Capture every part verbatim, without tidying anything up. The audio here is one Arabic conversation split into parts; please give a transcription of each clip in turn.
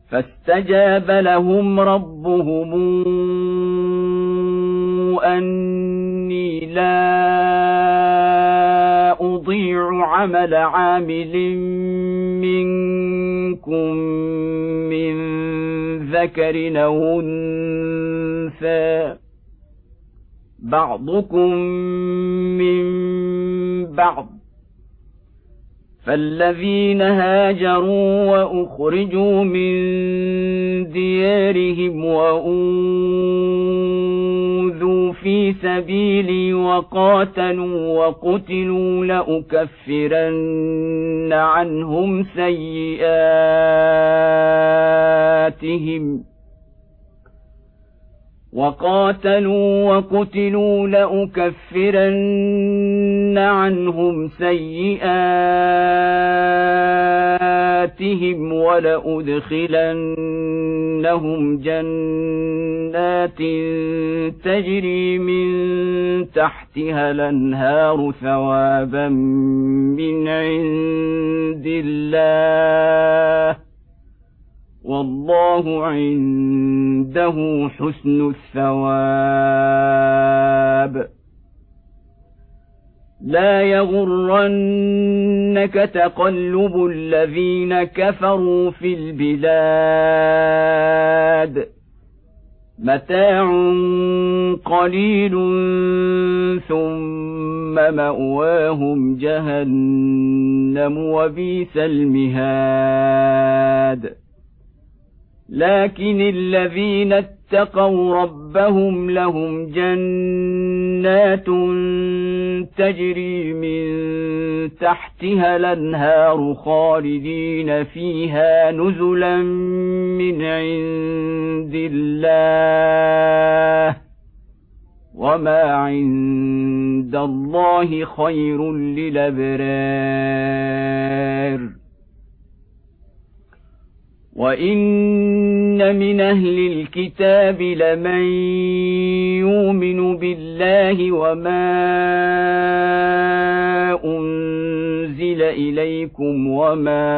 فاستجاب لهم ربهم أني لا أضيع عمل عامل منكم من ذكر أو أنثى بعضكم من بعض فالذين هاجروا وأخرجوا من ديارهم وأوذوا في سبيلي وقاتلوا وقتلوا لأكفرن عنهم سيئاتهم وقاتلوا وقتلوا لأكفرن عنهم سيئاتهم ولأدخلنهم جنات تجري من تحتها الأنهار ثوابا من عند الله والله عنده حسن الثواب. لا يغرنك تقلب الذين كفروا في البلاد متاع قليل ثم مأواهم جهنم وبئس المهاد. لكن الذين اتقوا ربهم لهم جنات تجري من تحتها الأنهار خالدين فيها نزلا من عند الله وما عند الله خير للأبرار. وإن من أهل الكتاب لمن يؤمن بالله وما أنزل إليكم وما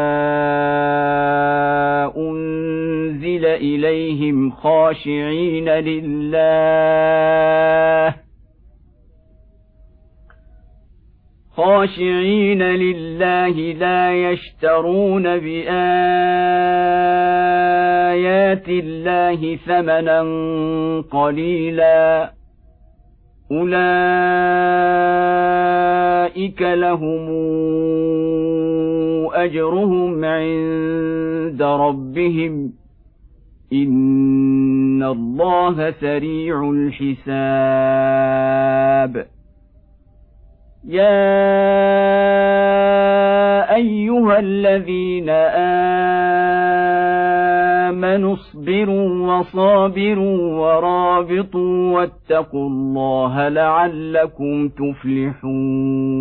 أنزل إليهم خاشعين لله خاشعين لله لا يشترون بآيات الله ثمنا قليلا أولئك لهم أجرهم عند ربهم إن الله سريع الحساب. يا أيها الذين آمنوا اصبروا وصابروا ورابطوا واتقوا الله لعلكم تفلحون.